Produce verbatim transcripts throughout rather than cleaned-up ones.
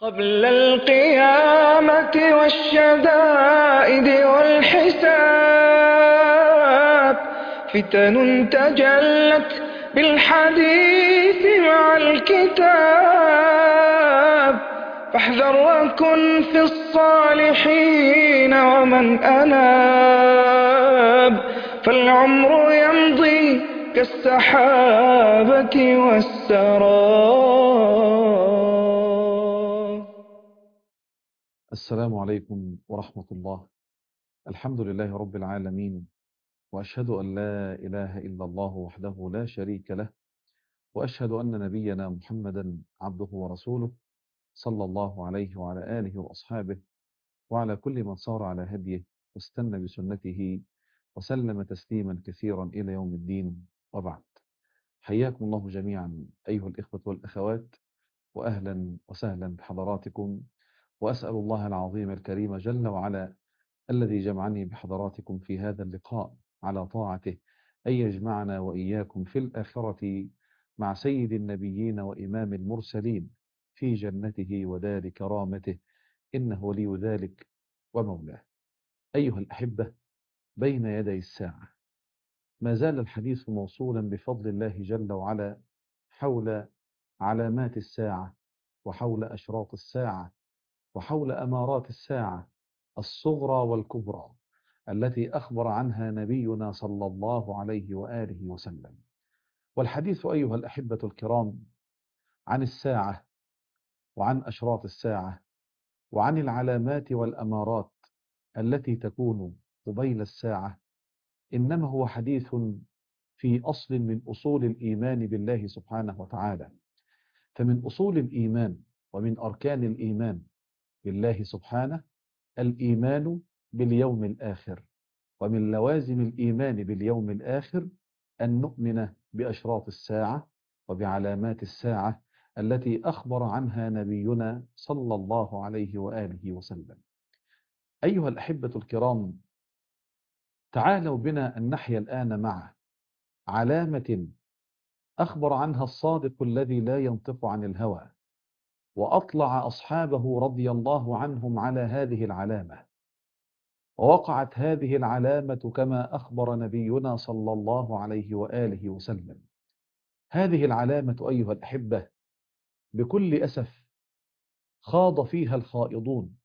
قبل القيامة والشدائد والحساب فتن تجلت بالحديث مع الكتاب، فاحذر وكن في الصالحين ومن أناب، فالعمر يمضي كالسحابة والسراب. السلام عليكم ورحمة الله. الحمد لله رب العالمين، وأشهد أن لا إله إلا الله وحده لا شريك له، وأشهد أن نبينا محمدا عبده ورسوله، صلى الله عليه وعلى آله وأصحابه وعلى كل من صار على هديه واستنى بسنته وسلم تسليما كثيرا إلى يوم الدين، وبعد. حياكم الله جميعا أيها الإخوة والأخوات، وأهلا وسهلا بحضراتكم، وأسأل الله العظيم الكريم جل وعلا الذي جمعني بحضراتكم في هذا اللقاء على طاعته أن يجمعنا وإياكم في الآخرة مع سيد النبيين وإمام المرسلين في جنته ودار كرامته، إنه ولي ذلك ومولاه. أيها الأحبة، بين يدي الساعة ما زال الحديث موصولا بفضل الله جل وعلا حول علامات الساعة، وحول أشراط الساعة، وحول أمارات الساعة الصغرى والكبرى التي أخبر عنها نبينا صلى الله عليه وآله وسلم. والحديث أيها الأحبة الكرام عن الساعة، وعن أشراط الساعة، وعن العلامات والأمارات التي تكون قبيل الساعة، إنما هو حديث في أصل من أصول الإيمان بالله سبحانه وتعالى. فمن أصول الإيمان ومن أركان الإيمان بالله سبحانه الإيمان باليوم الآخر، ومن لوازم الإيمان باليوم الآخر أن نؤمن بأشراط الساعة وبعلامات الساعة التي أخبر عنها نبينا صلى الله عليه وآله وسلم. أيها الأحبة الكرام، تعالوا بنا أن نحيا الآن مع علامة أخبر عنها الصادق الذي لا ينطق عن الهوى، وأطلع أصحابه رضي الله عنهم على هذه العلامة، ووقعت هذه العلامة كما أخبر نبينا صلى الله عليه وآله وسلم. هذه العلامة أيها الأحبة بكل أسف خاض فيها الخائضون،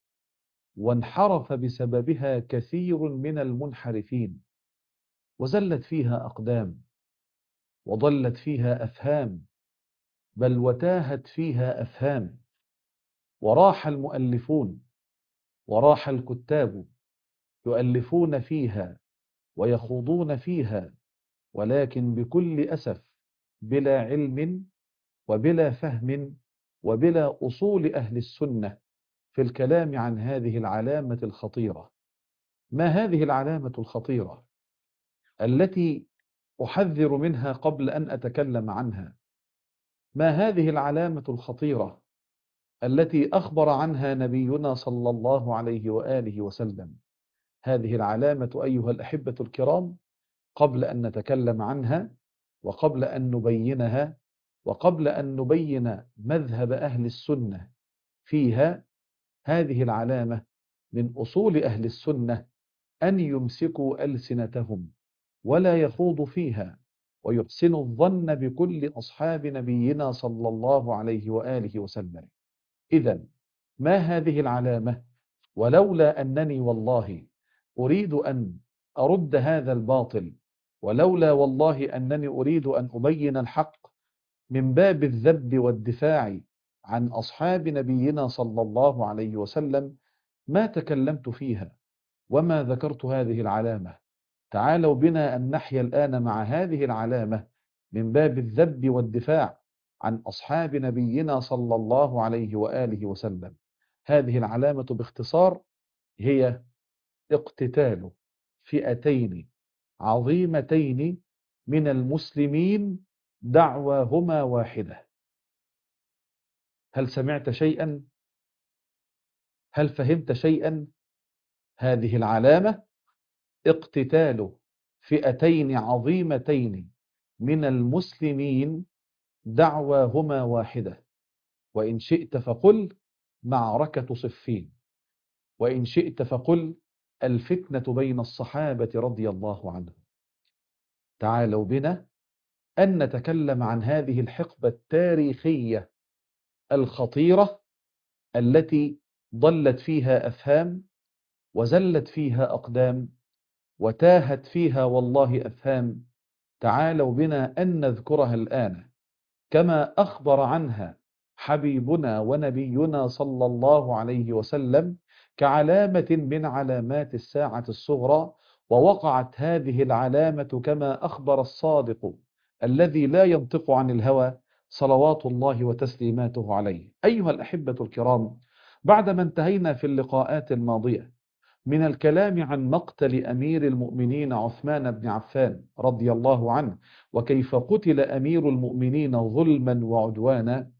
وانحرف بسببها كثير من المنحرفين، وزلت فيها أقدام، وضلت فيها أفهام، بل وتاهت فيها أفهام، وراح المؤلفون وراح الكتاب يؤلفون فيها ويخوضون فيها، ولكن بكل أسف بلا علم وبلا فهم وبلا أصول أهل السنة في الكلام عن هذه العلامة الخطيرة. ما هذه العلامة الخطيرة التي أحذر منها قبل أن أتكلم عنها؟ ما هذه العلامة الخطيرة التي أخبر عنها نبينا صلى الله عليه وآله وسلم؟ هذه العلامة أيها الأحبة الكرام، قبل أن نتكلم عنها، وقبل أن نبينها، وقبل أن نبين مذهب أهل السنة فيها، هذه العلامة من أصول أهل السنة أن يمسكوا ألسنتهم ولا يخوضوا فيها، ويحسنوا الظن بكل أصحاب نبينا صلى الله عليه وآله وسلم. إذن ما هذه العلامة؟ ولولا أنني والله أريد أن أرد هذا الباطل، ولولا والله أنني أريد أن أبين الحق من باب الذب والدفاع عن أصحاب نبينا صلى الله عليه وسلم، ما تكلمت فيها وما ذكرت هذه العلامة. تعالوا بنا أن نحيا الآن مع هذه العلامة من باب الذب والدفاع عن أصحاب نبينا صلى الله عليه وآله وسلم. هذه العلامة باختصار هي اقتتال فئتين عظيمتين من المسلمين دعواهما واحدة. هل سمعت شيئا؟ هل فهمت شيئا؟ هذه العلامة اقتتال فئتين عظيمتين من المسلمين دعواهما واحدة، وإن شئت فقل معركة صفين، وإن شئت فقل الفتنة بين الصحابة رضي الله عنهم. تعالوا بنا أن نتكلم عن هذه الحقبة التاريخية الخطيرة التي ضلت فيها أفهام، وزلت فيها أقدام، وتاهت فيها والله أفهام. تعالوا بنا أن نذكرها الآن كما أخبر عنها حبيبنا ونبينا صلى الله عليه وسلم كعلامة من علامات الساعة الصغرى. ووقعت هذه العلامة كما أخبر الصادق الذي لا ينطق عن الهوى صلوات الله وتسليماته عليه. أيها الأحبة الكرام، بعدما انتهينا في اللقاءات الماضية من الكلام عن مقتل أمير المؤمنين عثمان بن عفان رضي الله عنه، وكيف قتل أمير المؤمنين ظلما وعدوانا،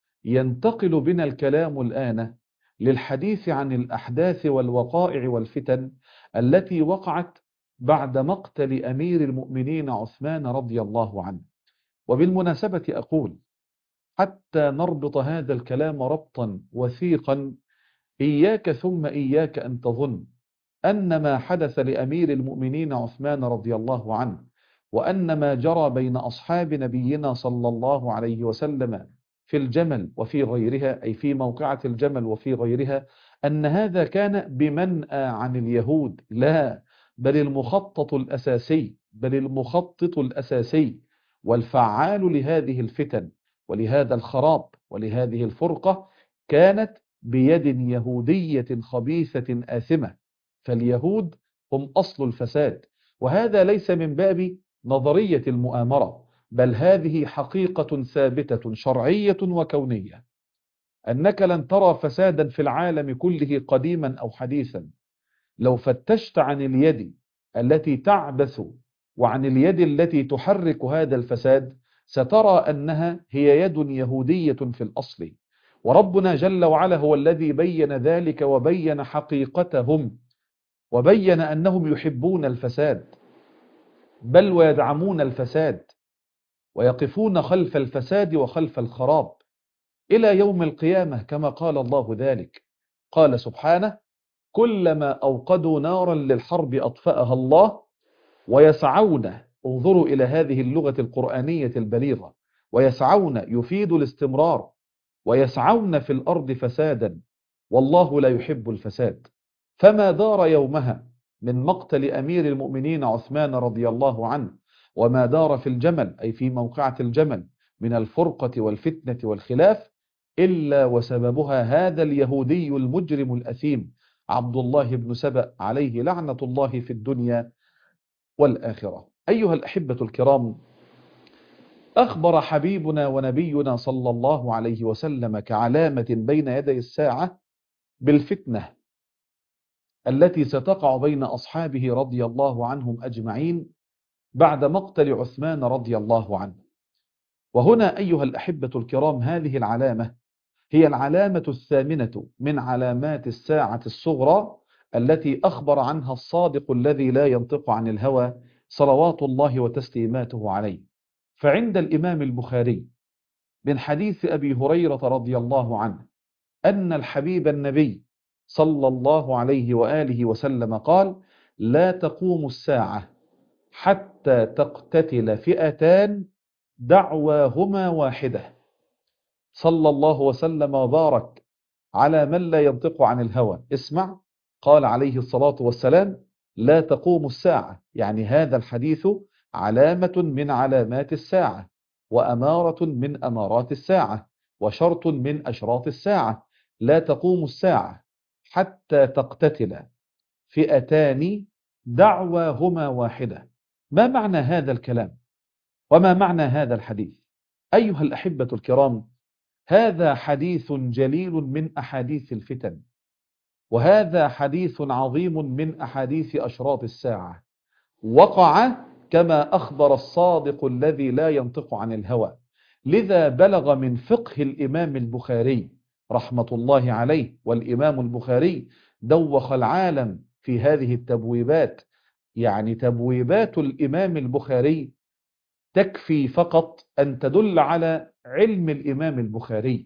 ينتقل بنا الكلام الآن للحديث عن الأحداث والوقائع والفتن التي وقعت بعد مقتل أمير المؤمنين عثمان رضي الله عنه. وبالمناسبة أقول حتى نربط هذا الكلام ربطا وثيقا، إياك ثم إياك أن تظن أن ما حدث لأمير المؤمنين عثمان رضي الله عنه وأن ما جرى بين أصحاب نبينا صلى الله عليه وسلم في الجمل وفي غيرها، أي في موقعة الجمل وفي غيرها، أن هذا كان بمنأى عن اليهود. لا، بل المخطط الأساسي بل المخطط الأساسي والفعال لهذه الفتن ولهذا الخراب ولهذه الفرقة كانت بيد يهودية خبيثة آثمة. فاليهود هم أصل الفساد، وهذا ليس من باب نظرية المؤامرة، بل هذه حقيقة ثابتة شرعية وكونية، أنك لن ترى فسادا في العالم كله قديما أو حديثا لو فتشت عن اليد التي تعبث وعن اليد التي تحرك هذا الفساد، سترى أنها هي يد يهودية في الأصل. وربنا جل وعلا هو الذي بين ذلك وبين حقيقتهم، وبين أنهم يحبون الفساد بل ويدعمون الفساد ويقفون خلف الفساد وخلف الخراب إلى يوم القيامة، كما قال الله ذلك. قال سبحانه: كلما أوقدوا نارا للحرب أطفأها الله ويسعون، انظروا إلى هذه اللغة القرآنية البليغة، ويسعون يفيد الاستمرار، ويسعون في الأرض فسادا والله لا يحب الفساد. فما دار يومها من مقتل أمير المؤمنين عثمان رضي الله عنه، وما دار في الجمل أي في موقعة الجمل من الفرقة والفتنة والخلاف، إلا وسببها هذا اليهودي المجرم الأثيم عبد الله بن سبأ عليه لعنة الله في الدنيا والآخرة. أيها الأحبة الكرام، أخبر حبيبنا ونبينا صلى الله عليه وسلم كعلامة بين يدي الساعة بالفتنة التي ستقع بين أصحابه رضي الله عنهم أجمعين بعد مقتل عثمان رضي الله عنه. وهنا أيها الأحبة الكرام، هذه العلامة هي العلامة الثامنة من علامات الساعة الصغرى التي أخبر عنها الصادق الذي لا ينطق عن الهوى صلوات الله وتسليماته عليه. فعند الإمام البخاري من حديث أبي هريرة رضي الله عنه أن الحبيب النبي صلى الله عليه وآله وسلم قال: لا تقوم الساعة حتى تقتتل فئتان دعواهما واحدة. صلى الله وسلم وبارك على من لا ينطق عن الهوى. اسمع، قال عليه الصلاة والسلام: لا تقوم الساعة، يعني هذا الحديث علامة من علامات الساعة، وأمارة من أمارات الساعة، وشرط من أشراط الساعة. لا تقوم الساعة حتى تقتتل فئتان دعواهما واحدة. ما معنى هذا الكلام؟ وما معنى هذا الحديث؟ أيها الأحبة الكرام، هذا حديث جليل من أحاديث الفتن، وهذا حديث عظيم من أحاديث أشراط الساعة، وقع كما أخبر الصادق الذي لا ينطق عن الهوى. لذا بلغ من فقه الإمام البخاري رحمة الله عليه، والإمام البخاري دوخ العالم في هذه التبويبات، يعني تبويبات الإمام البخاري تكفي فقط أن تدل على علم الإمام البخاري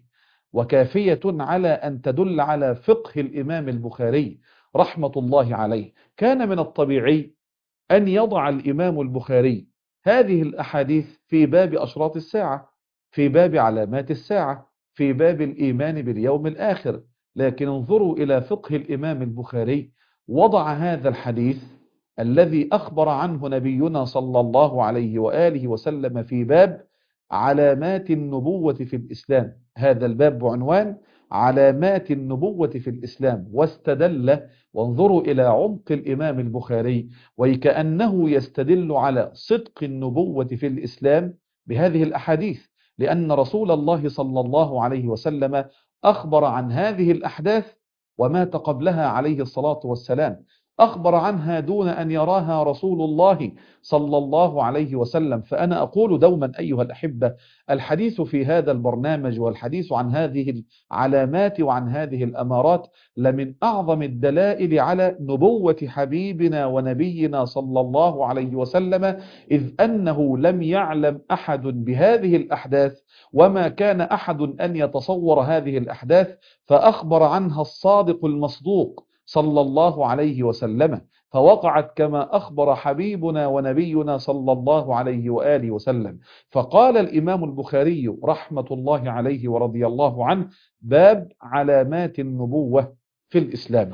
وكافية على أن تدل على فقه الإمام البخاري رحمة الله عليه. كان من الطبيعي أن يضع الإمام البخاري هذه الأحاديث في باب أشراط الساعة، في باب علامات الساعة، في باب الإيمان باليوم الآخر. لكن انظروا إلى فقه الإمام البخاري، وضع هذا الحديث الذي أخبر عنه نبينا صلى الله عليه وآله وسلم في باب علامات النبوة في الإسلام. هذا الباب بعنوان علامات النبوة في الإسلام، واستدل، وانظروا إلى عمق الإمام البخاري، وكأنه يستدل على صدق النبوة في الإسلام بهذه الأحاديث، لأن رسول الله صلى الله عليه وسلم أخبر عن هذه الأحداث ومات قبلها عليه الصلاة والسلام، أخبر عنها دون أن يراها رسول الله صلى الله عليه وسلم. فأنا أقول دوما أيها الأحبة، الحديث في هذا البرنامج والحديث عن هذه العلامات وعن هذه الأمارات لمن أعظم الدلائل على نبوة حبيبنا ونبينا صلى الله عليه وسلم، إذ أنه لم يعلم أحد بهذه الأحداث، وما كان أحد أن يتصور هذه الأحداث، فأخبر عنها الصادق المصدوق صلى الله عليه وسلم، فوقعت كما أخبر حبيبنا ونبينا صلى الله عليه وآله وسلم. فقال الإمام البخاري رحمة الله عليه ورضي الله عنه: باب علامات النبوة في الإسلام.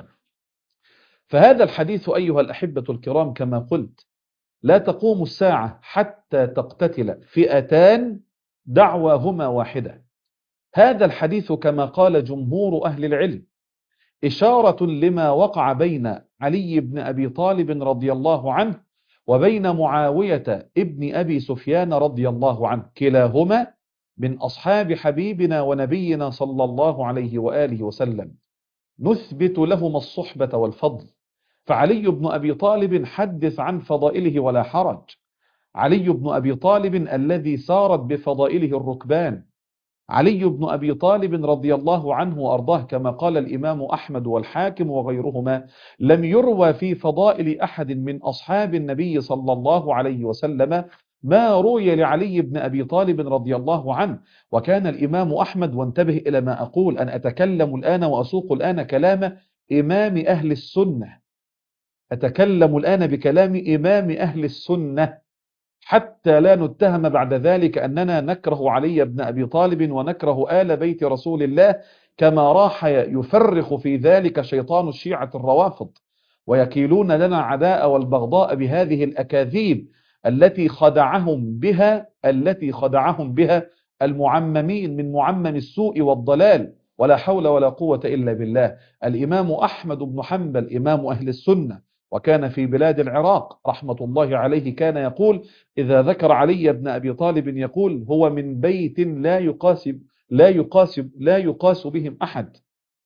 فهذا الحديث أيها الأحبة الكرام كما قلت لا تقوم الساعة حتى تقتتل فئتان دعواهما واحدة. هذا الحديث كما قال جمهور أهل العلم إشارة لما وقع بين علي بن أبي طالب رضي الله عنه وبين معاوية ابن أبي سفيان رضي الله عنه، كلاهما من أصحاب حبيبنا ونبينا صلى الله عليه وآله وسلم، نثبت لهما الصحبة والفضل. فعلي بن أبي طالب حدث عن فضائله ولا حرج، علي بن أبي طالب الذي سارت بفضائله الركبان، علي بن أبي طالب رضي الله عنه وأرضاه كما قال الإمام أحمد والحاكم وغيرهما: لم يروى في فضائل أحد من أصحاب النبي صلى الله عليه وسلم ما روي لعلي بن أبي طالب رضي الله عنه. وكان الإمام أحمد، وانتبه إلى ما أقول، أن أتكلم الآن وأسوق الآن كلام إمام أهل السنة، أتكلم الآن بكلام إمام أهل السنة، حتى لا نتهم بعد ذلك أننا نكره علي بن أبي طالب ونكره آل بيت رسول الله، كما راح يفرخ في ذلك شيطان الشيعة الروافض، ويكيلون لنا عداء والبغضاء بهذه الأكاذيب التي خدعهم بها التي خدعهم بها المعممين من معمم السوء والضلال، ولا حول ولا قوة إلا بالله. الإمام أحمد بن حنبل إمام أهل السنة، وكان في بلاد العراق رحمة الله عليه، كان يقول إذا ذكر علي بن أبي طالب يقول: هو من بيت لا يقاس لا يقاس لا يقاس بهم أحد.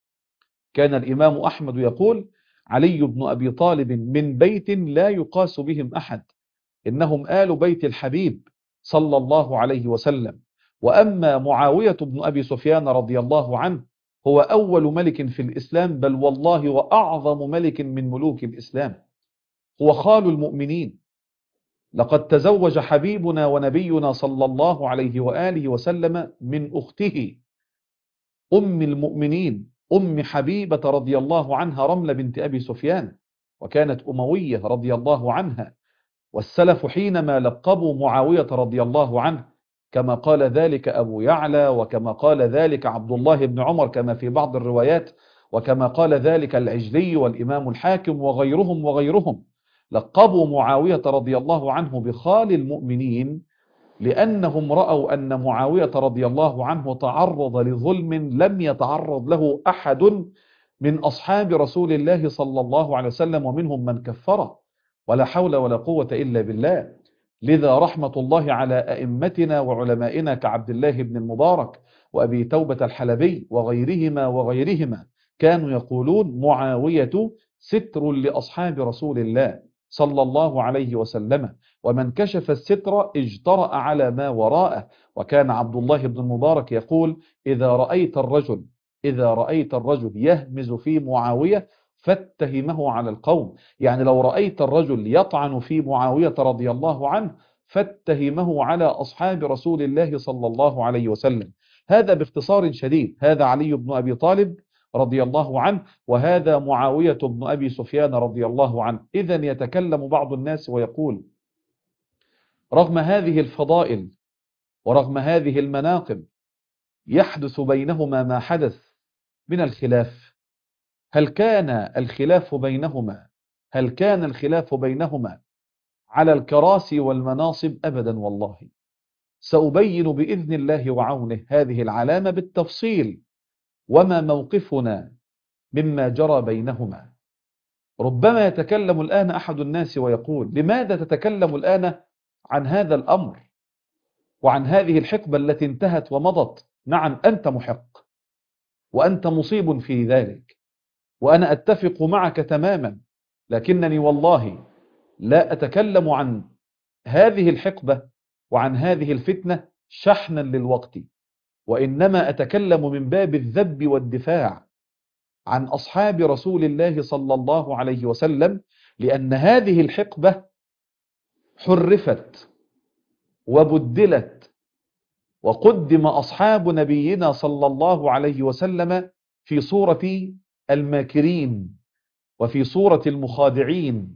كان الإمام أحمد يقول: علي بن أبي طالب من بيت لا يقاس بهم أحد، إنهم آل بيت الحبيب صلى الله عليه وسلم. وأما معاوية بن أبي سفيان رضي الله عنه هو أول ملك في الإسلام، بل والله وأعظم ملك من ملوك الإسلام، هو خال المؤمنين. لقد تزوج حبيبنا ونبينا صلى الله عليه وآله وسلم من أخته أم المؤمنين أم حبيبة رضي الله عنها رملة بنت أبي سفيان، وكانت أموية رضي الله عنها. والسلف حينما لقبوا معاوية رضي الله عنه كما قال ذلك أبو يعلى، وكما قال ذلك عبد الله بن عمر كما في بعض الروايات، وكما قال ذلك العجلي والإمام الحاكم وغيرهم وغيرهم، لقبوا معاوية رضي الله عنه بخال المؤمنين، لأنهم رأوا أن معاوية رضي الله عنه تعرض لظلم لم يتعرض له أحد من أصحاب رسول الله صلى الله عليه وسلم، ومنهم من كفره، ولا حول ولا قوة إلا بالله. لذا رحمة الله على أئمتنا وعلمائنا كعبد الله بن المبارك وأبي توبة الحلبي وغيرهما وغيرهما كانوا يقولون: معاوية ستر لأصحاب رسول الله صلى الله عليه وسلم، ومن كشف الستر اجترأ على ما وراءه. وكان عبد الله بن المبارك يقول: إذا رأيت الرجل إذا رأيت الرجل يهمز في معاوية فاتهمه على القوم، يعني لو رأيت الرجل يطعن في معاوية رضي الله عنه فاتهمه على أصحاب رسول الله صلى الله عليه وسلم. هذا باختصار شديد. هذا علي بن أبي طالب رضي الله عنه، وهذا معاوية بن أبي سفيان رضي الله عنه. إذن يتكلم بعض الناس ويقول: رغم هذه الفضائل ورغم هذه المناقب يحدث بينهما ما حدث من الخلاف. هل كان الخلاف بينهما هل كان الخلاف بينهما على الكراسي والمناصب؟ أبدا والله. سأبين بإذن الله وعونه هذه العلامة بالتفصيل، وما موقفنا مما جرى بينهما. ربما يتكلم الآن أحد الناس ويقول: لماذا تتكلم الآن عن هذا الأمر وعن هذه الحقبة التي انتهت ومضت؟ نعم، أنت محق وأنت مصيب في ذلك، وأنا أتفق معك تماما، لكنني والله لا أتكلم عن هذه الحقبة وعن هذه الفتنة شحنا للوقت، وإنما أتكلم من باب الذب والدفاع عن أصحاب رسول الله صلى الله عليه وسلم، لأن هذه الحقبة حرفت وبدلت، وقدم أصحاب نبينا صلى الله عليه وسلم في صورة الماكرين وفي صورة المخادعين،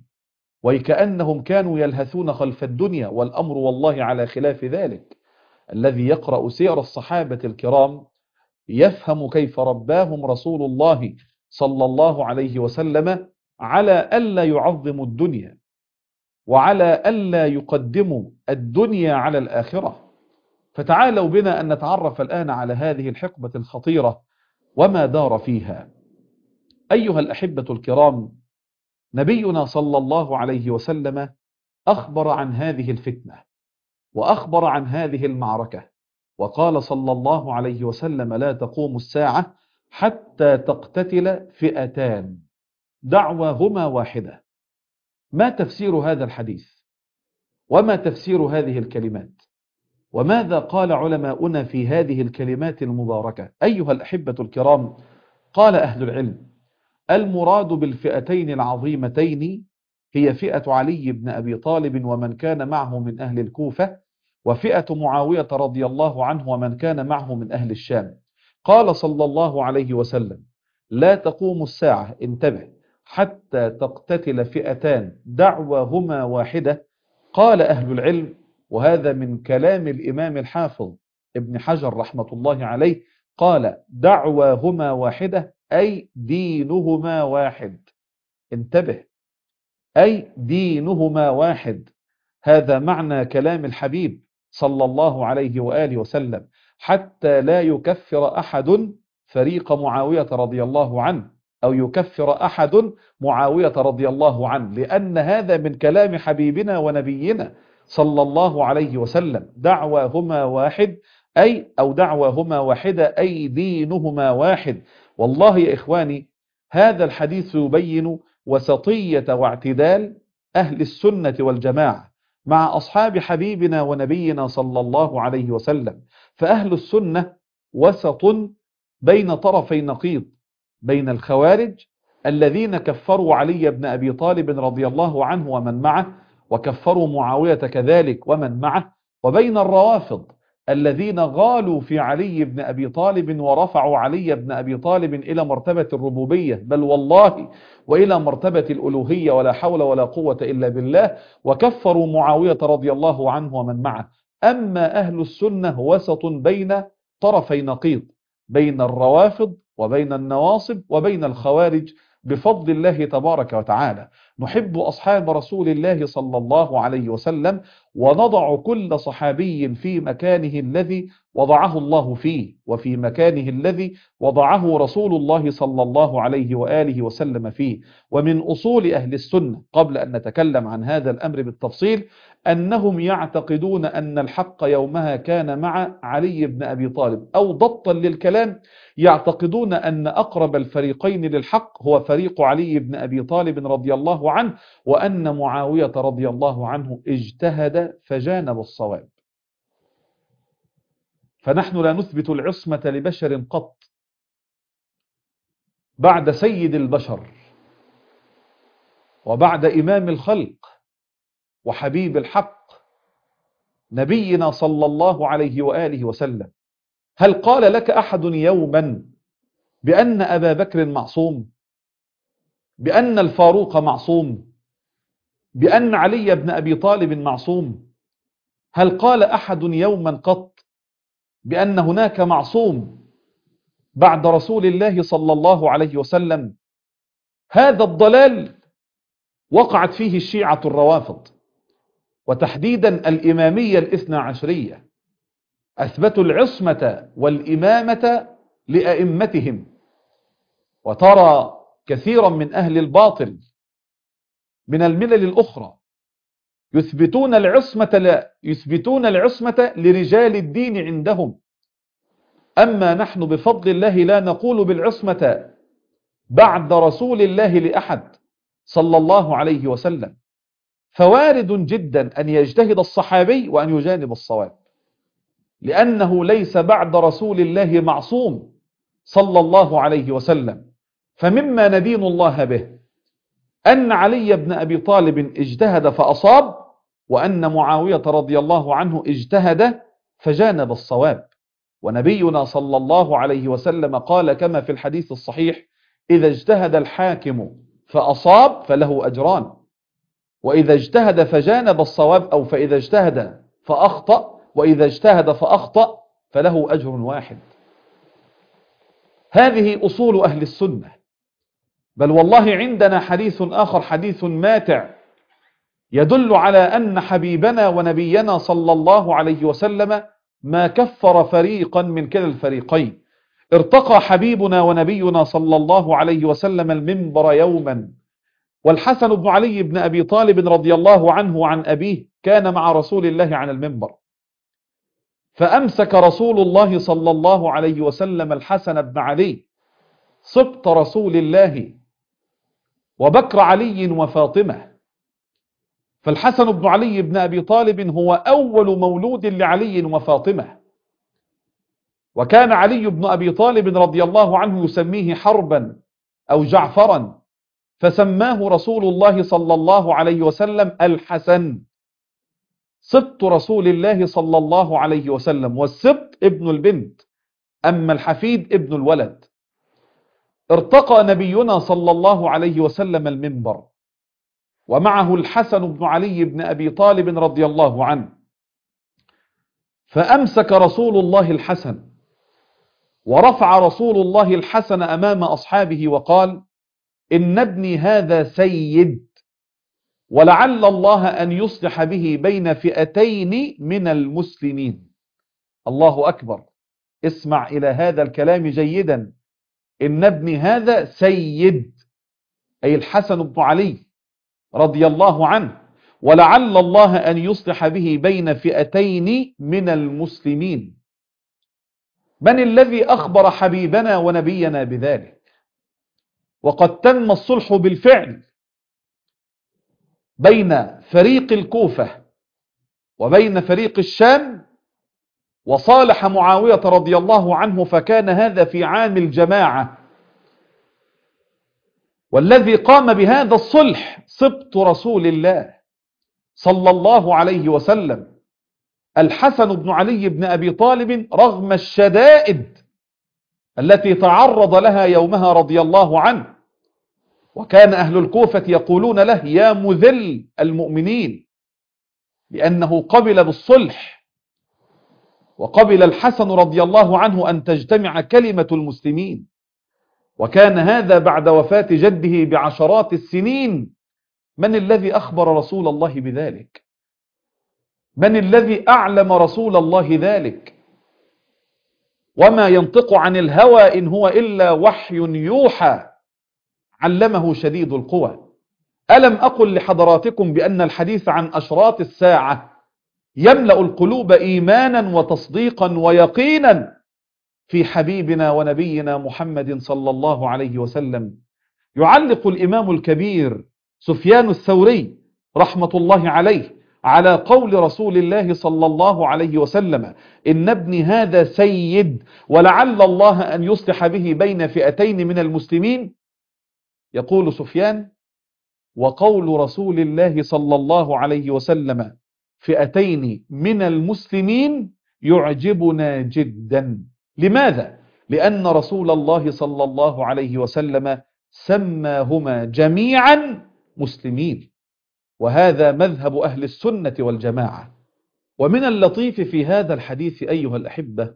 وكأنهم كانوا يلهثون خلف الدنيا، والأمر والله على خلاف ذلك. الذي يقرأ سير الصحابة الكرام يفهم كيف رباهم رسول الله صلى الله عليه وسلم على ألا يعظموا الدنيا، وعلى ألا يقدموا الدنيا على الآخرة. فتعالوا بنا أن نتعرف الآن على هذه الحقبة الخطيرة وما دار فيها. أيها الأحبة الكرام، نبينا صلى الله عليه وسلم أخبر عن هذه الفتنة وأخبر عن هذه المعركة، وقال صلى الله عليه وسلم: لا تقوم الساعة حتى تقتتل فئتان دعواهما واحدة. ما تفسير هذا الحديث؟ وما تفسير هذه الكلمات؟ وماذا قال علماؤنا في هذه الكلمات المباركة؟ أيها الأحبة الكرام، قال أهل العلم: المراد بالفئتين العظيمتين هي فئة علي بن أبي طالب ومن كان معه من أهل الكوفة، وفئة معاوية رضي الله عنه ومن كان معه من أهل الشام. قال صلى الله عليه وسلم: لا تقوم الساعة، انتبه، حتى تقتتل فئتان دعواهما واحدة. قال أهل العلم، وهذا من كلام الإمام الحافظ ابن حجر رحمة الله عليه، قال: دعواهما واحدة أي دينهما واحد. انتبه، أي دينهما واحد. هذا معنى كلام الحبيب صلى الله عليه وآله وسلم، حتى لا يكفر أحد فريق معاوية رضي الله عنه، أو يكفر أحد معاوية رضي الله عنه، لأن هذا من كلام حبيبنا ونبينا صلى الله عليه وسلم. دعواهما واحد أي أو دعواهما واحدة أي دينهما واحد. والله يا إخواني، هذا الحديث يبين وسطية واعتدال أهل السنة والجماعة مع أصحاب حبيبنا ونبينا صلى الله عليه وسلم. فأهل السنة وسط بين طرفي نقيض، بين الخوارج الذين كفروا علي بن أبي طالب رضي الله عنه ومن معه، وكفروا معاوية كذلك ومن معه، وبين الروافض الذين غالوا في علي بن أبي طالب ورفعوا علي بن أبي طالب إلى مرتبة الربوبية، بل والله وإلى مرتبة الألوهية، ولا حول ولا قوة إلا بالله، وكفروا معاوية رضي الله عنه ومن معه. أما أهل السنة وسط بين طرفي نقيض، بين الروافض وبين النواصب وبين الخوارج، بفضل الله تبارك وتعالى. نحب أصحاب رسول الله صلى الله عليه وسلم، ونضع كل صحابي في مكانه الذي وضعه الله فيه، وفي مكانه الذي وضعه رسول الله صلى الله عليه وآله وسلم فيه. ومن أصول أهل السنة، قبل أن نتكلم عن هذا الأمر بالتفصيل، أنهم يعتقدون أن الحق يومها كان مع علي بن أبي طالب، أو ضبطا للكلام يعتقدون أن أقرب الفريقين للحق هو فريق علي بن أبي طالب رضي الله عنه، وأن معاوية رضي الله عنه اجتهد فجانب الصواب. فنحن لا نثبت العصمة لبشر قط بعد سيد البشر وبعد إمام الخلق وحبيب الحق نبينا صلى الله عليه وآله وسلم. هل قال لك أحد يوما بأن أبا بكر معصوم، بأن الفاروق معصوم، بأن علي بن أبي طالب معصوم؟ هل قال أحد يوما قط بأن هناك معصوم بعد رسول الله صلى الله عليه وسلم؟ هذا الضلال وقعت فيه الشيعة الروافض، وتحديدا الإمامية الاثنى عشرية، أثبتوا العصمة والإمامة لأئمتهم. وترى كثيرا من أهل الباطل من الملل الأخرى يثبتون العصمة يثبتون العصمة لرجال الدين عندهم، أما نحن بفضل الله لا نقول بالعصمة بعد رسول الله لأحد صلى الله عليه وسلم. فوارد جدا أن يجتهد الصحابي وأن يجانب الصواب، لأنه ليس بعد رسول الله معصوم صلى الله عليه وسلم. فمما ندين الله به أن علي بن أبي طالب اجتهد فأصاب، وأن معاوية رضي الله عنه اجتهد فجانب الصواب. ونبينا صلى الله عليه وسلم قال كما في الحديث الصحيح: إذا اجتهد الحاكم فأصاب فله أجران، وإذا اجتهد فجانب الصواب، أو فإذا اجتهد فأخطأ وإذا اجتهد فأخطأ فله أجر واحد. هذه أصول أهل السنة. بل والله عندنا حديث آخر، حديث ماتع، يدل على أن حبيبنا ونبينا صلى الله عليه وسلم ما كفر فريقا من كلا الفريقين. ارتقى حبيبنا ونبينا صلى الله عليه وسلم المنبر يوما، والحسن بن علي بن أبي طالب رضي الله عنه وعن أبيه كان مع رسول الله على المنبر، فأمسك رسول الله صلى الله عليه وسلم الحسن بن علي سبط رسول الله وبكر علي وفاطمة. فالحسن بن علي بن أبي طالب هو أول مولود لعلي وفاطمة، وكان علي بن أبي طالب رضي الله عنه يسميه حربا أو جعفرا، فسماه رسول الله صلى الله عليه وسلم الحسن، سبط رسول الله صلى الله عليه وسلم. والسبط ابن البنت، أما الحفيد ابن الولد. ارتقى نبينا صلى الله عليه وسلم المنبر ومعه الحسن بن علي بن أبي طالب رضي الله عنه، فأمسك رسول الله الحسن ورفع رسول الله الحسن أمام أصحابه وقال: إن ابني هذا سيد، ولعل الله أن يصلح به بين فئتين من المسلمين. الله أكبر، اسمع إلى هذا الكلام جيدا. إن ابني هذا سيد، أي الحسن بن علي رضي الله عنه، ولعل الله أن يصلح به بين فئتين من المسلمين. من الذي أخبر حبيبنا ونبينا بذلك؟ وقد تم الصلح بالفعل بين فريق الكوفة وبين فريق الشام، وصالح معاوية رضي الله عنه، فكان هذا في عام الجماعة. والذي قام بهذا الصلح سبط رسول الله صلى الله عليه وسلم الحسن بن علي بن أبي طالب، رغم الشدائد التي تعرض لها يومها رضي الله عنه. وكان أهل الكوفة يقولون له: يا مذل المؤمنين، لأنه قبل بالصلح، وقبل الحسن رضي الله عنه أن تجتمع كلمة المسلمين. وكان هذا بعد وفاة جده بعشرات السنين. من الذي أخبر رسول الله بذلك؟ من الذي أعلم رسول الله ذلك؟ وما ينطق عن الهوى إن هو إلا وحي يوحى، علمه شديد القوى. ألم أقل لحضراتكم بأن الحديث عن أشراط الساعة يملأ القلوب إيمانا وتصديقا ويقينا في حبيبنا ونبينا محمد صلى الله عليه وسلم؟ يعلق الإمام الكبير سفيان الثوري رحمة الله عليه على قول رسول الله صلى الله عليه وسلم: إن ابني هذا سيد، ولعل الله أن يصلح به بين فئتين من المسلمين. يقول سفيان: وقول رسول الله صلى الله عليه وسلم فئتين من المسلمين يعجبنا جدا، لماذا؟ لأن رسول الله صلى الله عليه وسلم سماهما جميعا مسلمين، وهذا مذهب أهل السنة والجماعة. ومن اللطيف في هذا الحديث أيها الأحبة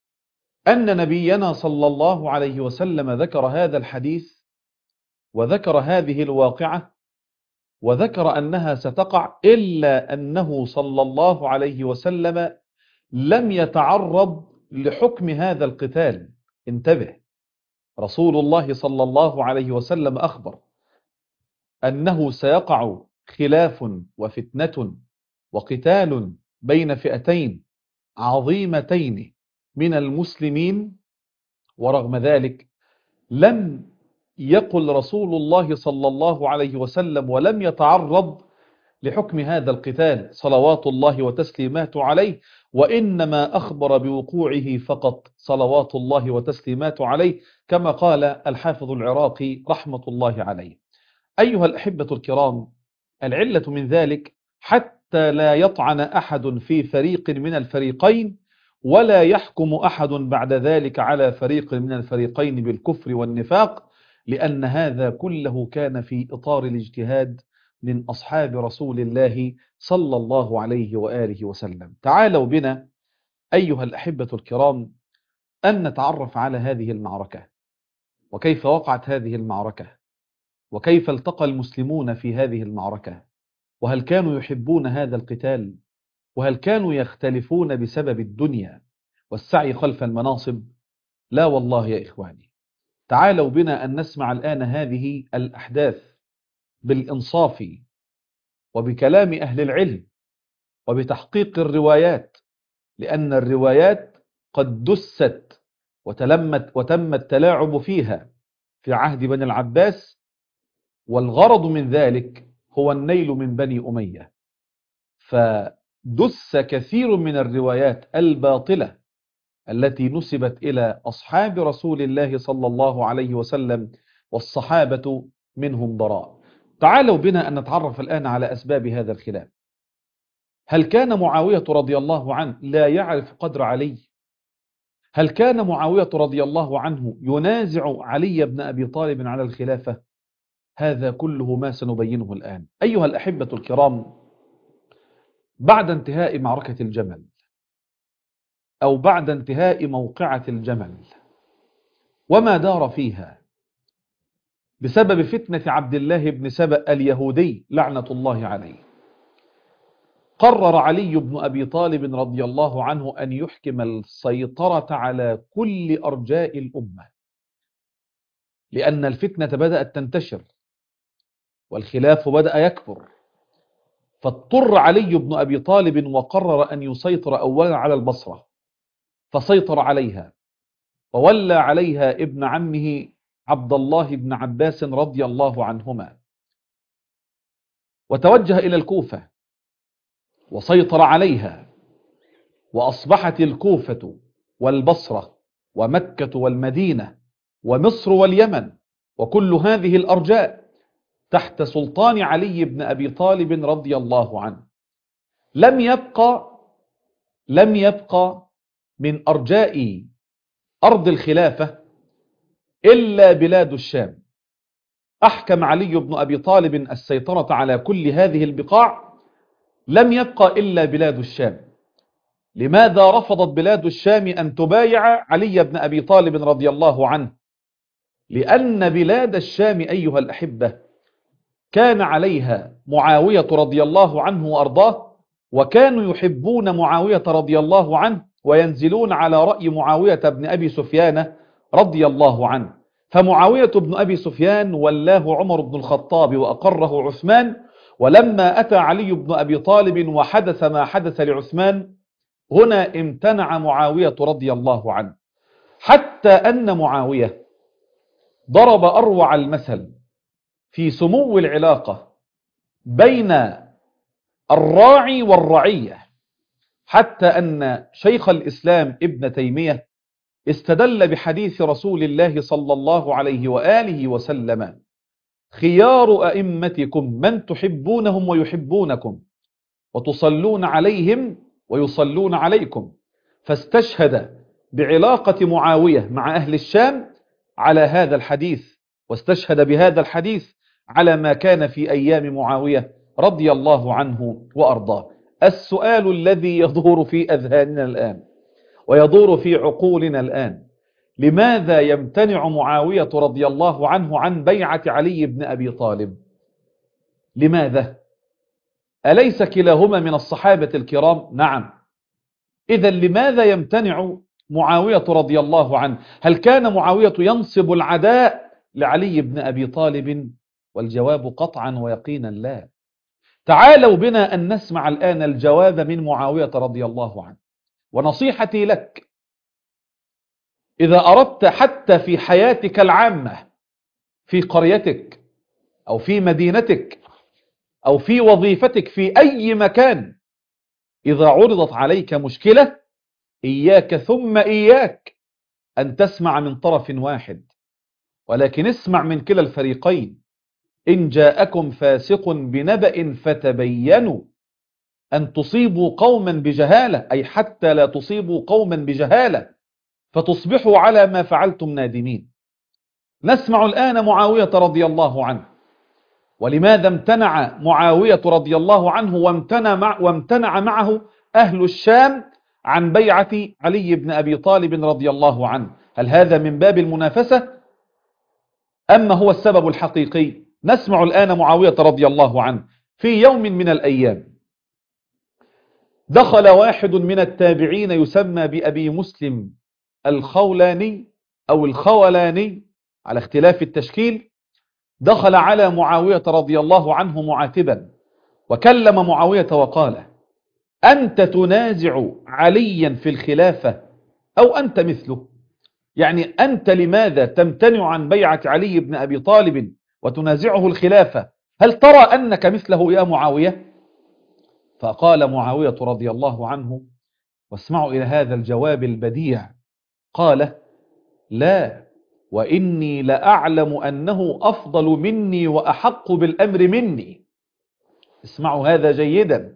أن نبينا صلى الله عليه وسلم ذكر هذا الحديث وذكر هذه الواقعة وذكر أنها ستقع، إلا أنه صلى الله عليه وسلم لم يتعرض لحكم هذا القتال. انتبه، رسول الله صلى الله عليه وسلم أخبر أنه سيقع خلاف وفتنة وقتال بين فئتين عظيمتين من المسلمين، ورغم ذلك لم يقل رسول الله صلى الله عليه وسلم ولم يتعرض لحكم هذا القتال صلوات الله وتسليماته عليه، وإنما أخبر بوقوعه فقط صلوات الله وتسليماته عليه، كما قال الحافظ العراقي رحمة الله عليه. أيها الأحبة الكرام، العلة من ذلك حتى لا يطعن أحد في فريق من الفريقين، ولا يحكم أحد بعد ذلك على فريق من الفريقين بالكفر والنفاق، لأن هذا كله كان في إطار الاجتهاد من أصحاب رسول الله صلى الله عليه وآله وسلم. تعالوا بنا أيها الأحبة الكرام أن نتعرف على هذه المعركة، وكيف وقعت هذه المعركة، وكيف التقى المسلمون في هذه المعركة، وهل كانوا يحبون هذا القتال، وهل كانوا يختلفون بسبب الدنيا والسعي خلف المناصب؟ لا والله يا إخواني. تعالوا بنا أن نسمع الآن هذه الأحداث بالإنصاف وبكلام أهل العلم وبتحقيق الروايات، لأن الروايات قد دست وتلمت وتم التلاعب فيها في عهد بني العباس، والغرض من ذلك هو النيل من بني أمية، فدس كثير من الروايات الباطلة التي نسبت إلى أصحاب رسول الله صلى الله عليه وسلم، والصحابة منهم براء. تعالوا بنا أن نتعرف الآن على أسباب هذا الخلاف. هل كان معاوية رضي الله عنه لا يعرف قدر علي؟ هل كان معاوية رضي الله عنه ينازع علي بن أبي طالب على الخلافة؟ هذا كله ما سنبينه الآن. أيها الأحبة الكرام، بعد انتهاء معركة الجمل، أو بعد انتهاء موقعة الجمل وما دار فيها بسبب فتنة عبد الله بن سبأ اليهودي لعنة الله عليه، قرر علي بن أبي طالب رضي الله عنه أن يحكم السيطرة على كل أرجاء الأمة، لأن الفتنة بدأت تنتشر والخلاف بدأ يكبر، فاضطر علي بن أبي طالب وقرر أن يسيطر أولا على البصرة، فسيطر عليها وولى عليها ابن عمه عبد الله بن عباس رضي الله عنهما، وتوجه إلى الكوفة وسيطر عليها، وأصبحت الكوفة والبصرة ومكة والمدينة ومصر واليمن وكل هذه الأرجاء تحت سلطان علي بن أبي طالب رضي الله عنه. لم يبقى لم يبقى من أرجاء أرض الخلافة إلا بلاد الشام. أحكم علي بن أبي طالب السيطرة على كل هذه البقاع، لم يبقى إلا بلاد الشام. لماذا رفضت بلاد الشام أن تبايع علي بن أبي طالب رضي الله عنه؟ لأن بلاد الشام أيها الأحبة كان عليها معاوية رضي الله عنه وأرضاه، وكانوا يحبون معاوية رضي الله عنه وينزلون على رأي معاوية بن أبي سفيان رضي الله عنه. فمعاوية بن أبي سفيان ولاه عمر بن الخطاب وأقره عثمان، ولما أتى علي بن أبي طالب وحدث ما حدث لعثمان، هنا امتنع معاوية رضي الله عنه، حتى أن معاوية ضرب أروع المثل في سمو العلاقة بين الراعي والرعية، حتى أن شيخ الإسلام ابن تيمية استدل بحديث رسول الله صلى الله عليه وآله وسلم: خيار أئمتكم من تحبونهم ويحبونكم وتصلون عليهم ويصلون عليكم. فاستشهد بعلاقة معاوية مع أهل الشام على هذا الحديث، واستشهد بهذا الحديث على ما كان في أيام معاوية رضي الله عنه وأرضاه. السؤال الذي يدور في أذهاننا الآن ويدور في عقولنا الآن: لماذا يمتنع معاوية رضي الله عنه عن بيعة علي بن أبي طالب؟ لماذا؟ أليس كلاهما من الصحابة الكرام؟ نعم. إذا لماذا يمتنع معاوية رضي الله عنه؟ هل كان معاوية ينصب العداء لعلي بن أبي طالب؟ والجواب قطعا ويقينا لا. تعالوا بنا أن نسمع الآن الجواب من معاوية رضي الله عنه. ونصيحتي لك: إذا أردت حتى في حياتك العامة، في قريتك أو في مدينتك أو في وظيفتك في أي مكان، إذا عرضت عليك مشكلة، إياك ثم إياك أن تسمع من طرف واحد، ولكن اسمع من كلا الفريقين. إن جاءكم فاسق بنبأ فتبينوا أن تصيبوا قوما بجهالة، أي حتى لا تصيبوا قوما بجهالة فتصبحوا على ما فعلتم نادمين. نسمع الآن معاوية رضي الله عنه، ولماذا امتنع معاوية رضي الله عنه وامتنع, مع وامتنع معه أهل الشام عن بيعة علي بن أبي طالب رضي الله عنه؟ هل هذا من باب المنافسة أما هو السبب الحقيقي؟ نسمع الآن معاوية رضي الله عنه. في يوم من الأيام دخل واحد من التابعين يسمى بأبي مسلم الخولاني أو الخولاني على اختلاف التشكيل، دخل على معاوية رضي الله عنه معاتبا، وكلم معاوية وقال: أنت تنازع عليا في الخلافة أو أنت مثله؟ يعني أنت لماذا تمتنع عن بيعة علي بن أبي طالب وتنازعه الخلافة؟ هل ترى أنك مثله يا معاوية؟ فقال معاوية رضي الله عنه، واسمعوا إلى هذا الجواب البديع، قال: لا، وإني لأعلم أنه أفضل مني وأحق بالأمر مني. اسمعوا هذا جيدا.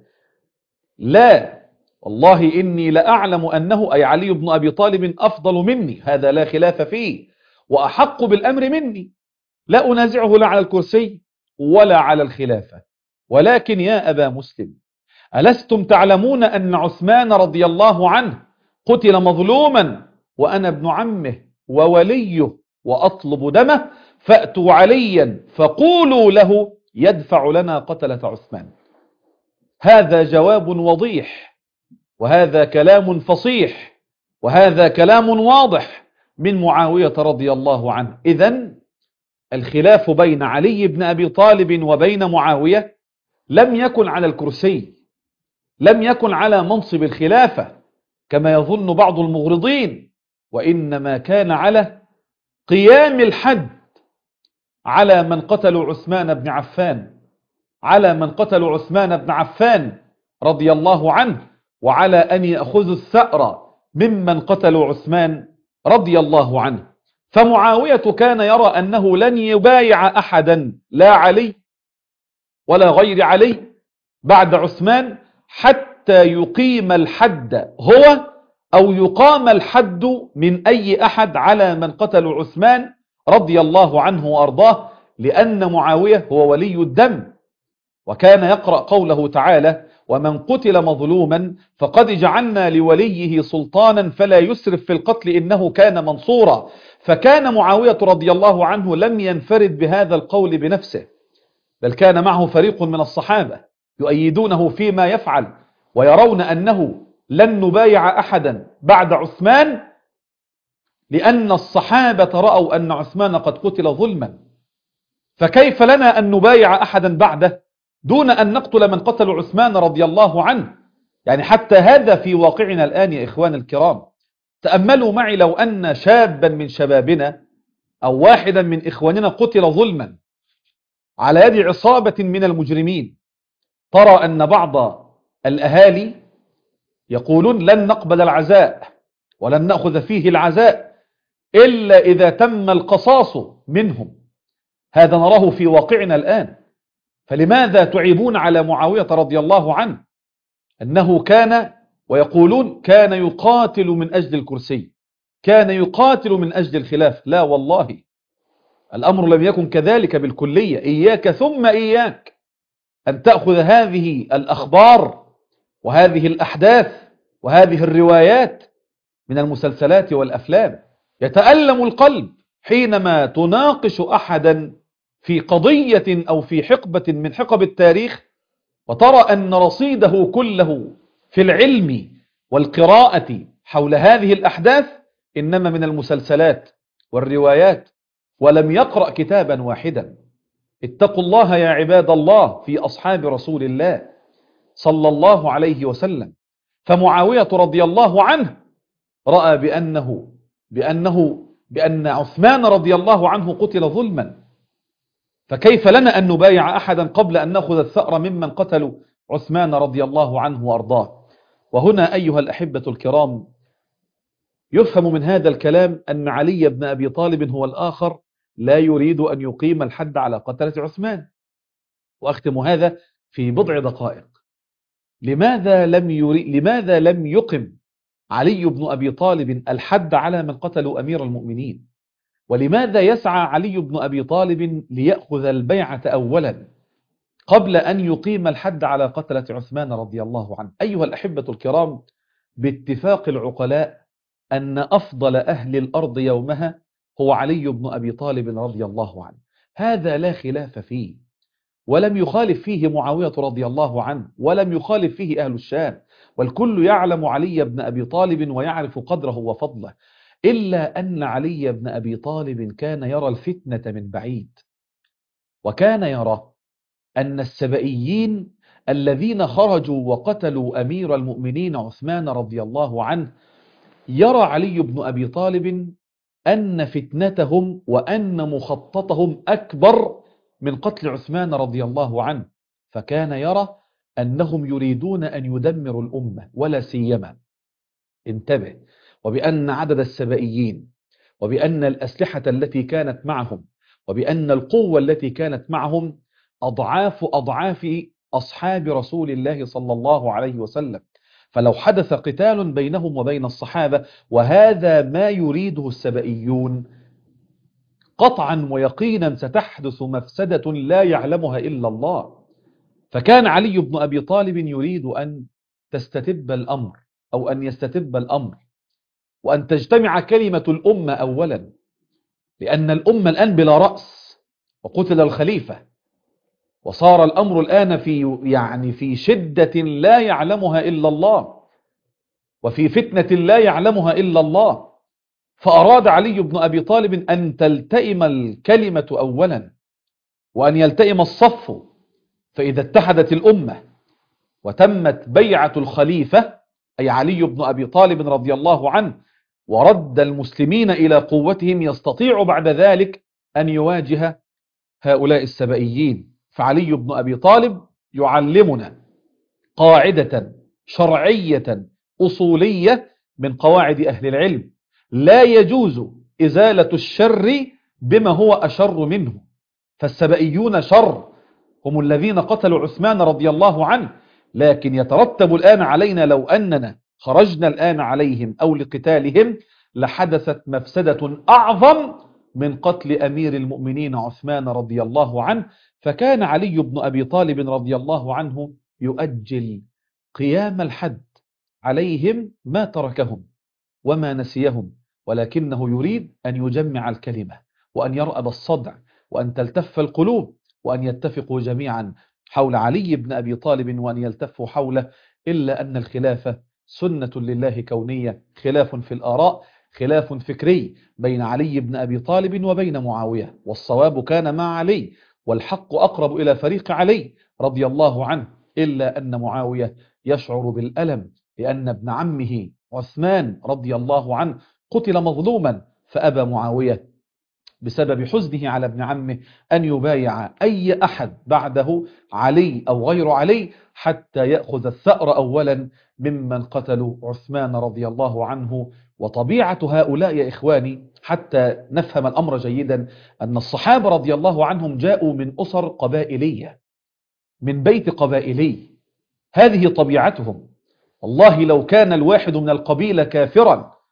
لا، والله إني لأعلم أنه أي علي بن أبي طالب أفضل مني، هذا لا خلاف فيه، وأحق بالأمر مني، لا أنازعه لا على الكرسي ولا على الخلافة. ولكن يا أبا مسلم، ألستم تعلمون أن عثمان رضي الله عنه قتل مظلوما وأنا ابن عمه ووليه وأطلب دمه؟ فأتوا عليا فقولوا له يدفع لنا قتلة عثمان. هذا جواب وضيح، وهذا كلام فصيح، وهذا كلام واضح من معاوية رضي الله عنه. إذن الخلاف بين علي بن أبي طالب وبين معاوية لم يكن على الكرسي، لم يكن على منصب الخلافة كما يظن بعض المغرضين، وإنما كان على قيام الحد على من قتلوا عثمان بن عفان، على من قتلوا عثمان بن عفان رضي الله عنه، وعلى أن يأخذوا الثأر ممن قتلوا عثمان رضي الله عنه. فمعاوية كان يرى أنه لن يبايع أحدا، لا علي ولا غير علي بعد عثمان، حتى يقيم الحد هو أو يقام الحد من أي أحد على من قتلوا عثمان رضي الله عنه وأرضاه، لأن معاوية هو ولي الدم، وكان يقرأ قوله تعالى: ومن قتل مظلوما فقد جعلنا لوليه سلطانا فلا يسرف في القتل إنه كان منصورا. فكان معاوية رضي الله عنه لم ينفرد بهذا القول بنفسه، بل كان معه فريق من الصحابة يؤيدونه فيما يفعل، ويرون أنه لن نبايع أحدا بعد عثمان، لأن الصحابة رأوا أن عثمان قد قتل ظلما، فكيف لنا أن نبايع أحدا بعده دون أن نقتل من قتل عثمان رضي الله عنه؟ يعني حتى هذا في واقعنا الآن يا إخوان الكرام. تأملوا معي، لو أن شابا من شبابنا أو واحدا من إخواننا قتل ظلما على يد عصابة من المجرمين، ترى أن بعض الأهالي يقولون لن نقبل العزاء ولن نأخذ فيه العزاء إلا إذا تم القصاص منهم. هذا نراه في واقعنا الآن. فلماذا تعيبون على معاوية رضي الله عنه أنه كان، ويقولون كان يقاتل من أجل الكرسي؟ كان يقاتل من أجل الخلاف. لا والله، الأمر لم يكن كذلك بالكلية. إياك ثم إياك أن تأخذ هذه الأخبار وهذه الأحداث وهذه الروايات من المسلسلات والأفلام. يتألم القلب حينما تناقش أحدا في قضية أو في حقبة من حقب التاريخ وترى أن رصيده كله في العلم والقراءة حول هذه الأحداث إنما من المسلسلات والروايات، ولم يقرأ كتابا واحدا. اتقوا الله يا عباد الله في أصحاب رسول الله صلى الله عليه وسلم. فمعاوية رضي الله عنه رأى بأنه بأنه بأن عثمان رضي الله عنه قتل ظلما، فكيف لنا أن نبايع أحدا قبل أن نأخذ الثأر ممن قتلوا عثمان رضي الله عنه وأرضاه. وهنا أيها الأحبة الكرام يفهم من هذا الكلام أن علي بن أبي طالب هو الآخر لا يريد أن يقيم الحد على قتلة عثمان. وأختم هذا في بضع دقائق. لماذا لم يري... لماذا لم يقم علي بن أبي طالب الحد على من قتلوا أمير المؤمنين؟ ولماذا يسعى علي بن أبي طالب ليأخذ البيعة أولا قبل أن يقيم الحد على قتلة عثمان رضي الله عنه؟ أيها الأحبة الكرام، باتفاق العقلاء أن أفضل أهل الأرض يومها هو علي بن أبي طالب رضي الله عنه. هذا لا خلاف فيه، ولم يخالف فيه معاوية رضي الله عنه، ولم يخالف فيه أهل الشام، والكل يعلم علي بن أبي طالب ويعرف قدره وفضله. إلا أن علي بن أبي طالب كان يرى الفتنة من بعيد، وكان يرى أن السبئيين الذين خرجوا وقتلوا أمير المؤمنين عثمان رضي الله عنه، يرى علي بن أبي طالب أن فتنتهم وأن مخططهم أكبر من قتل عثمان رضي الله عنه. فكان يرى أنهم يريدون أن يدمروا الأمة، ولا سيما انتبه، وبأن عدد السبئيين وبأن الأسلحة التي كانت معهم وبأن القوة التي كانت معهم أضعاف أضعاف أصحاب رسول الله صلى الله عليه وسلم. فلو حدث قتال بينهم وبين الصحابة، وهذا ما يريده السبئيون، قطعا ويقينا ستحدث مفسدة لا يعلمها إلا الله. فكان علي بن أبي طالب يريد أن تستتب الأمر أو أن يستتب الأمر وأن تجتمع كلمة الأمة أولا، لأن الأمة الآن بلا رأس، وقتل الخليفة، وصار الأمر الآن في يعني في شدة لا يعلمها إلا الله، وفي فتنة لا يعلمها إلا الله. فأراد علي بن أبي طالب أن تلتئم الكلمة أولا، وأن يلتئم الصف. فإذا اتحدت الأمة وتمت بيعة الخليفة أي علي بن أبي طالب رضي الله عنه، ورد المسلمين إلى قوتهم، يستطيع بعد ذلك أن يواجه هؤلاء السبئيين. فعلي بن أبي طالب يعلمنا قاعدة شرعية أصولية من قواعد أهل العلم: لا يجوز إزالة الشر بما هو أشر منه. فالسبئيون شر، هم الذين قتلوا عثمان رضي الله عنه، لكن يترتب الآن علينا لو أننا خرجنا الآن عليهم أو لقتالهم لحدثت مفسدة أعظم من قتل أمير المؤمنين عثمان رضي الله عنه. فكان علي بن أبي طالب رضي الله عنه يؤجل قيام الحد عليهم ما تركهم وما نسيهم، ولكنه يريد أن يجمع الكلمة وأن يرأب الصدع وأن تلتف القلوب وأن يتفقوا جميعا حول علي بن أبي طالب وأن يلتفوا حوله. إلا أن الخلافة سنة لله كونية، خلاف في الآراء، خلاف فكري بين علي بن أبي طالب وبين معاوية، والصواب كان مع علي، والحق أقرب إلى فريق علي رضي الله عنه. إلا أن معاوية يشعر بالألم لأن ابن عمه عثمان رضي الله عنه قتل مظلوما، فأبى معاوية بسبب حزنه على ابن عمه أن يبايع أي أحد بعده، علي أو غير علي، حتى يأخذ الثأر أولا ممن قتلوا عثمان رضي الله عنه. وطبيعة هؤلاء يا إخواني حتى نفهم الأمر جيدا، أن الصحابة رضي الله عنهم جاءوا من أسر قبائلية، من بيت قبائلي، هذه طبيعتهم. والله لو كان الواحد من القبيلة كافرا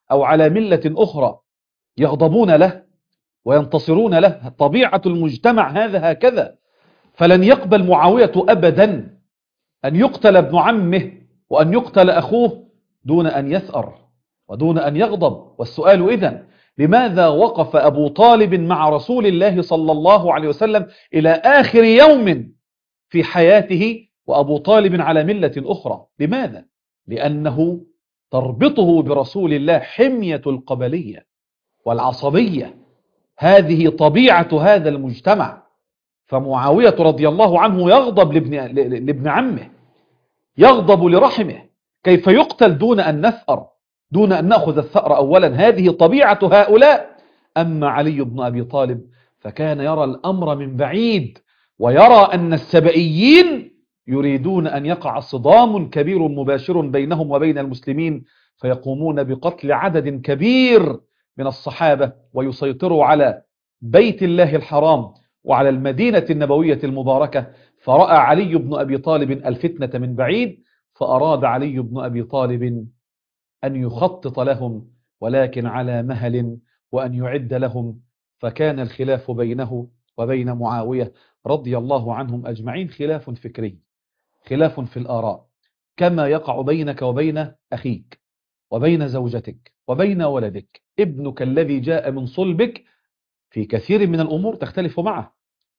أو على ملة أخرى يغضبون له وينتصرون له. طبيعة المجتمع هذا هكذا. فلن يقبل معاوية أبدا أن يقتل ابن عمه وأن يقتل أخوه دون أن يثأر ودون أن يغضب. والسؤال إذن لماذا وقف أبو طالب مع رسول الله صلى الله عليه وسلم إلى آخر يوم في حياته وأبو طالب على ملة أخرى؟ لماذا؟ لأنه تربطه برسول الله حمية القبلية والعصبية. هذه طبيعة هذا المجتمع. فمعاوية رضي الله عنه يغضب لابن, لابن عمه، يغضب لرحمه. كيف يقتل دون أن نثأر، دون أن نأخذ الثأر أولا؟ هذه طبيعة هؤلاء. أما علي بن أبي طالب فكان يرى الأمر من بعيد، ويرى أن السبئيين يريدون أن يقع صدام كبير مباشر بينهم وبين المسلمين، فيقومون بقتل عدد كبير من الصحابة ويسيطروا على بيت الله الحرام وعلى المدينة النبوية المباركة. فرأى علي بن أبي طالب الفتنة من بعيد، فأراد علي بن أبي طالب أن يخطط لهم ولكن على مهل، وأن يعد لهم. فكان الخلاف بينه وبين معاوية رضي الله عنهم أجمعين خلاف فكري، خلاف في الآراء، كما يقع بينك وبين أخيك وبين زوجتك وبين ولدك. ابنك الذي جاء من صلبك في كثير من الأمور تختلف معه.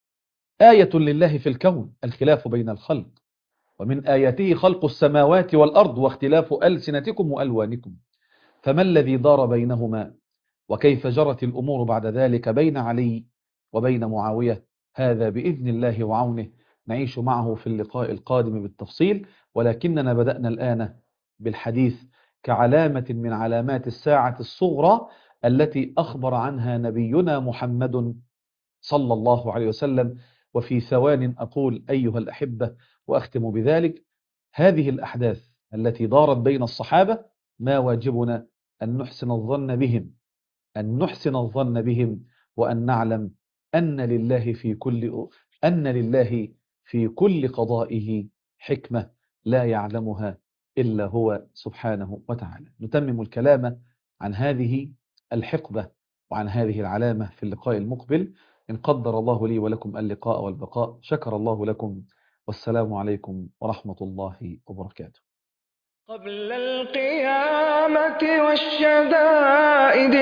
آية لله في الكون الخلاف بين الخلق، ومن آياته خلق السماوات والأرض واختلاف ألسنتكم وألوانكم. فما الذي دار بينهما وكيف جرت الأمور بعد ذلك بين علي وبين معاوية؟ هذا بإذن الله وعونه نعيش معه في اللقاء القادم بالتفصيل. ولكننا بدأنا الآن بالحديث كعلامة من علامات الساعة الصغرى التي أخبر عنها نبينا محمد صلى الله عليه وسلم. وفي ثوان أقول أيها الأحبة وأختم بذلك: هذه الأحداث التي دارت بين الصحابة ما واجبنا أن نحسن الظن بهم، أن نحسن الظن بهم وأن نعلم أن لله في كل أن لله في كل قضائه حكمة لا يعلمها إلا هو سبحانه وتعالى. نتمم الكلام عن هذه الحقبة وعن هذه العلامة في اللقاء المقبل إن قدر الله لي ولكم اللقاء والبقاء. شكر الله لكم، والسلام عليكم ورحمة الله وبركاته. قبل القيامة والشدائد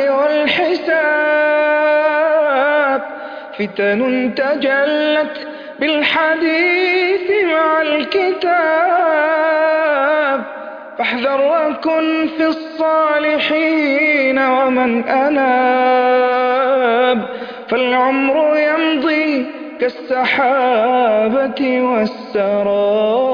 والحساب فتن تجلت بالحديث مع الكتاب، فاحذر وكن في الصالحين ومن أناب، فالعمر يمضي كالسحابة والسراب.